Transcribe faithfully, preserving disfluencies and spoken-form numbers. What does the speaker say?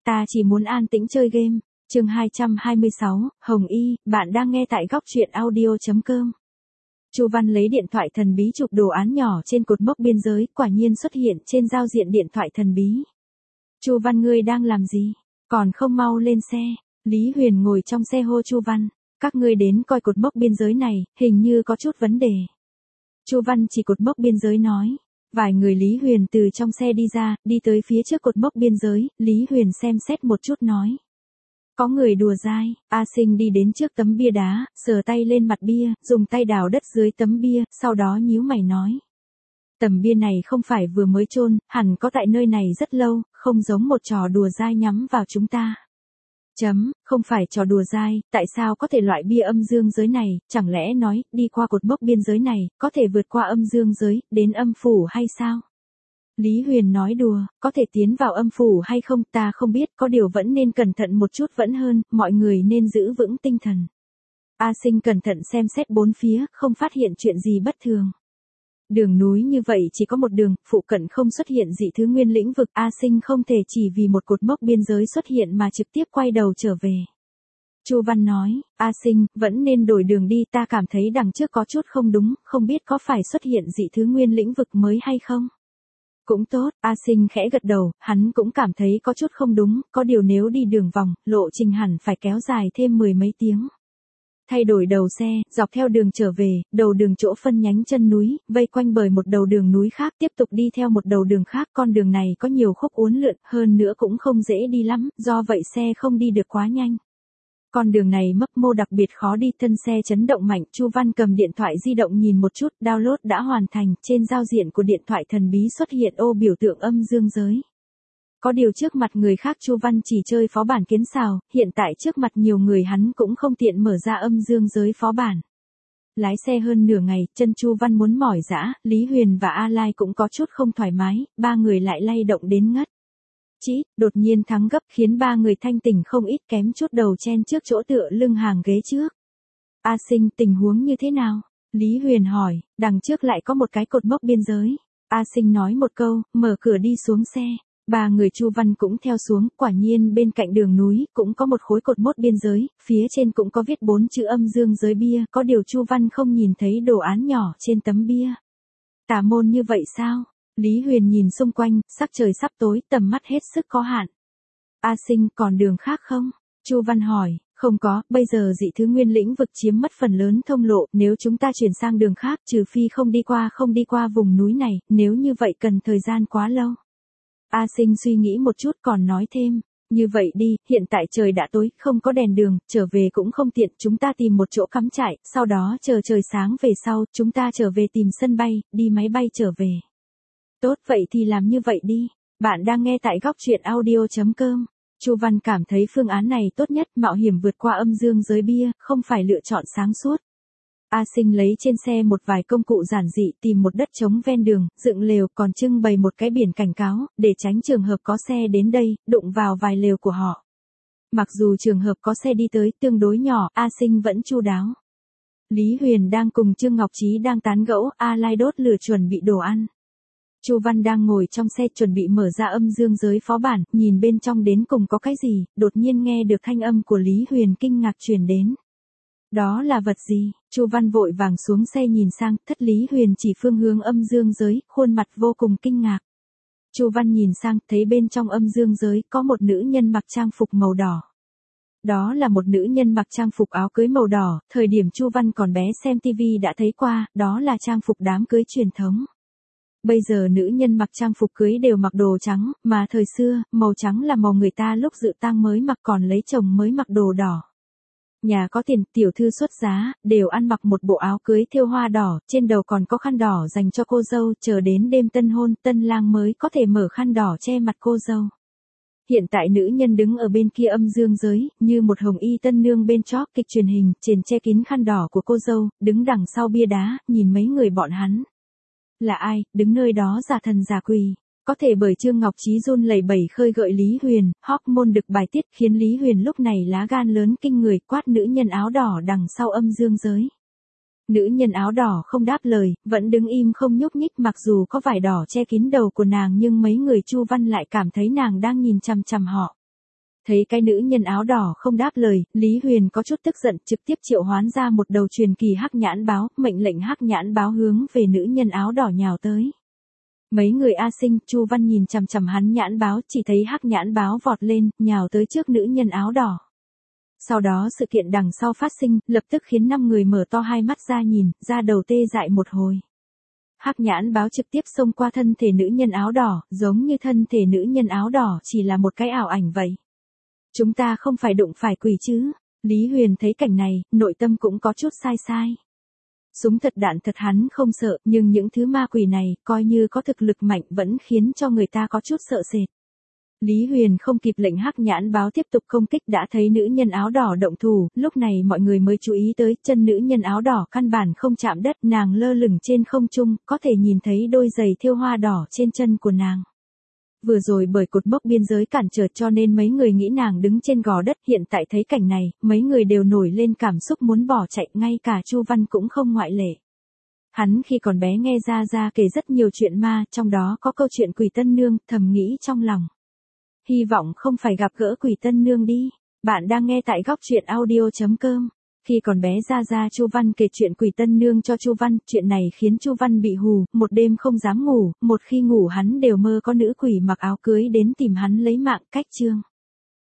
ta chỉ muốn an tĩnh chơi game. Chương hai trăm hai mươi sáu, Hồng Y, bạn đang nghe tại góc truyện audio chấm com. Chu Văn lấy điện thoại thần bí chụp đồ án nhỏ trên cột mốc biên giới, quả nhiên xuất hiện trên giao diện điện thoại thần bí. Chu Văn, ngươi đang làm gì? Còn không mau lên xe. Lý Huyền ngồi trong xe hô Chu Văn, các ngươi đến coi cột mốc biên giới này, hình như có chút vấn đề. Chu Văn chỉ cột mốc biên giới nói. Vài người Lý Huyền từ trong xe đi ra, đi tới phía trước cột mốc biên giới, Lý Huyền xem xét một chút nói. Có người đùa dai. A Sinh đi đến trước tấm bia đá, sờ tay lên mặt bia, dùng tay đào đất dưới tấm bia, sau đó nhíu mày nói. Tấm bia này không phải vừa mới chôn, hẳn có tại nơi này rất lâu, không giống một trò đùa dai nhắm vào chúng ta. Chấm, không phải trò đùa dai, tại sao có thể loại bia âm dương giới này, chẳng lẽ nói, đi qua cột mốc biên giới này, có thể vượt qua âm dương giới, đến âm phủ hay sao? Lý Huyền nói đùa, có thể tiến vào âm phủ hay không ta không biết, có điều vẫn nên cẩn thận một chút vẫn hơn, mọi người nên giữ vững tinh thần. A Sinh cẩn thận xem xét bốn phía, không phát hiện chuyện gì bất thường. Đường núi như vậy chỉ có một đường, phụ cận không xuất hiện dị thứ nguyên lĩnh vực, A Sinh không thể chỉ vì một cột mốc biên giới xuất hiện mà trực tiếp quay đầu trở về. Chu Văn nói, A Sinh, vẫn nên đổi đường đi, ta cảm thấy đằng trước có chút không đúng, không biết có phải xuất hiện dị thứ nguyên lĩnh vực mới hay không? Cũng tốt, A Sinh khẽ gật đầu, hắn cũng cảm thấy có chút không đúng, có điều nếu đi đường vòng, lộ trình hẳn phải kéo dài thêm mười mấy tiếng. Thay đổi đầu xe, dọc theo đường trở về, đầu đường chỗ phân nhánh chân núi, vây quanh bởi một đầu đường núi khác, tiếp tục đi theo một đầu đường khác, con đường này có nhiều khúc uốn lượn, hơn nữa cũng không dễ đi lắm, do vậy xe không đi được quá nhanh. Con đường này mấp mô đặc biệt khó đi, thân xe chấn động mạnh, Chu Văn cầm điện thoại di động nhìn một chút, download đã hoàn thành, trên giao diện của điện thoại thần bí xuất hiện ô biểu tượng âm dương giới. Có điều trước mặt người khác Chu Văn chỉ chơi phó bản kiến xào, hiện tại trước mặt nhiều người hắn cũng không tiện mở ra âm dương giới phó bản. Lái xe hơn nửa ngày, chân Chu Văn muốn mỏi dã, Lý Huyền và A Lai cũng có chút không thoải mái, ba người lại lay động đến ngất. Chí, đột nhiên thắng gấp khiến ba người thanh tỉnh không ít, kém chút đầu chen trước chỗ tựa lưng hàng ghế trước. A Sinh, tình huống như thế nào? Lý Huyền hỏi, đằng trước lại có một cái cột mốc biên giới. A Sinh nói một câu, mở cửa đi xuống xe. Ba người Chu Văn cũng theo xuống, quả nhiên bên cạnh đường núi cũng có một khối cột mốc biên giới, phía trên cũng có viết bốn chữ âm dương giới bia, có điều Chu Văn không nhìn thấy đồ án nhỏ trên tấm bia. Tà môn như vậy sao? Lý Huyền nhìn xung quanh, sắc trời sắp tối, tầm mắt hết sức có hạn. A Sinh, còn đường khác không? Chu Văn hỏi, không có, bây giờ dị thứ nguyên lĩnh vực chiếm mất phần lớn thông lộ, nếu chúng ta chuyển sang đường khác, trừ phi không đi qua không đi qua vùng núi này, nếu như vậy cần thời gian quá lâu. A Sinh suy nghĩ một chút còn nói thêm, như vậy đi, hiện tại trời đã tối, không có đèn đường, trở về cũng không tiện, chúng ta tìm một chỗ cắm trại, sau đó chờ trời sáng về sau, chúng ta trở về tìm sân bay, đi máy bay trở về. Tốt, vậy thì làm như vậy đi. Bạn đang nghe tại góc truyện audio chấm com. Chu Văn cảm thấy phương án này tốt nhất, mạo hiểm vượt qua âm dương giới bia, không phải lựa chọn sáng suốt. A Sinh lấy trên xe một vài công cụ giản dị, tìm một đất trống ven đường, dựng lều, còn trưng bày một cái biển cảnh cáo, để tránh trường hợp có xe đến đây, đụng vào vài lều của họ. Mặc dù trường hợp có xe đi tới tương đối nhỏ, A Sinh vẫn chu đáo. Lý Huyền đang cùng Trương Ngọc Trí đang tán gẫu, A Lai đốt lửa chuẩn bị đồ ăn. Chu Văn đang ngồi trong xe chuẩn bị mở ra âm dương giới phó bản, nhìn bên trong đến cùng có cái gì, đột nhiên nghe được thanh âm của Lý Huyền kinh ngạc truyền đến. Đó là vật gì? Chu Văn vội vàng xuống xe nhìn sang, thất Lý Huyền chỉ phương hướng âm dương giới, khuôn mặt vô cùng kinh ngạc. Chu Văn nhìn sang, thấy bên trong âm dương giới có một nữ nhân mặc trang phục màu đỏ. Đó là một nữ nhân mặc trang phục áo cưới màu đỏ, thời điểm Chu Văn còn bé xem tivi đã thấy qua, đó là trang phục đám cưới truyền thống. Bây giờ nữ nhân mặc trang phục cưới đều mặc đồ trắng, mà thời xưa, màu trắng là màu người ta lúc dự tang mới mặc, còn lấy chồng mới mặc đồ đỏ. Nhà có tiền, tiểu thư xuất giá, đều ăn mặc một bộ áo cưới thêu hoa đỏ, trên đầu còn có khăn đỏ dành cho cô dâu, chờ đến đêm tân hôn, tân lang mới có thể mở khăn đỏ che mặt cô dâu. Hiện tại nữ nhân đứng ở bên kia âm dương giới, như một hồng y tân nương bên chóp kịch truyền hình, trên che kín khăn đỏ của cô dâu, đứng đằng sau bia đá, nhìn mấy người bọn hắn. Là ai, đứng nơi đó giả thần giả quỷ. Có thể bởi Trương Ngọc Trí run lẩy bẩy khơi gợi Lý Huyền, hormone được bài tiết khiến Lý Huyền lúc này lá gan lớn kinh người, quát nữ nhân áo đỏ đằng sau âm dương giới. Nữ nhân áo đỏ không đáp lời, vẫn đứng im không nhúc nhích, mặc dù có vải đỏ che kín đầu của nàng nhưng mấy người Chu Văn lại cảm thấy nàng đang nhìn chằm chằm họ. Thấy cái nữ nhân áo đỏ không đáp lời, Lý Huyền có chút tức giận, trực tiếp triệu hoán ra một đầu truyền kỳ hắc nhãn báo, mệnh lệnh hắc nhãn báo hướng về nữ nhân áo đỏ nhào tới. Mấy người A Sinh, Chu Văn nhìn chằm chằm hắn nhãn báo, chỉ thấy hắc nhãn báo vọt lên, nhào tới trước nữ nhân áo đỏ. Sau đó sự kiện đằng sau phát sinh, lập tức khiến năm người mở to hai mắt ra nhìn, ra đầu tê dại một hồi. Hắc nhãn báo trực tiếp xông qua thân thể nữ nhân áo đỏ, giống như thân thể nữ nhân áo đỏ chỉ là một cái ảo ảnh vậy. Chúng ta không phải đụng phải quỷ chứ? Lý Huyền thấy cảnh này, nội tâm cũng có chút sai sai. Súng thật đạn thật hắn không sợ, nhưng những thứ ma quỷ này, coi như có thực lực mạnh vẫn khiến cho người ta có chút sợ sệt. Lý Huyền không kịp lệnh hắc nhãn báo tiếp tục công kích đã thấy nữ nhân áo đỏ động thủ, lúc này mọi người mới chú ý tới chân nữ nhân áo đỏ căn bản không chạm đất, nàng lơ lửng trên không trung, có thể nhìn thấy đôi giày thêu hoa đỏ trên chân của nàng. Vừa rồi bởi cột mốc biên giới cản trở cho nên mấy người nghĩ nàng đứng trên gò đất, hiện tại thấy cảnh này, mấy người đều nổi lên cảm xúc muốn bỏ chạy, ngay cả Chu Văn cũng không ngoại lệ. Hắn khi còn bé nghe Gia Gia kể rất nhiều chuyện ma, trong đó có câu chuyện quỷ tân nương, thầm nghĩ trong lòng. Hy vọng không phải gặp gỡ quỷ tân nương đi. Bạn đang nghe tại góc truyện audio chấm com. Khi còn bé Gia Gia Chu Văn kể chuyện quỷ tân nương cho Chu Văn, chuyện này khiến Chu Văn bị hù, một đêm không dám ngủ, một khi ngủ hắn đều mơ có nữ quỷ mặc áo cưới đến tìm hắn lấy mạng. Cách chương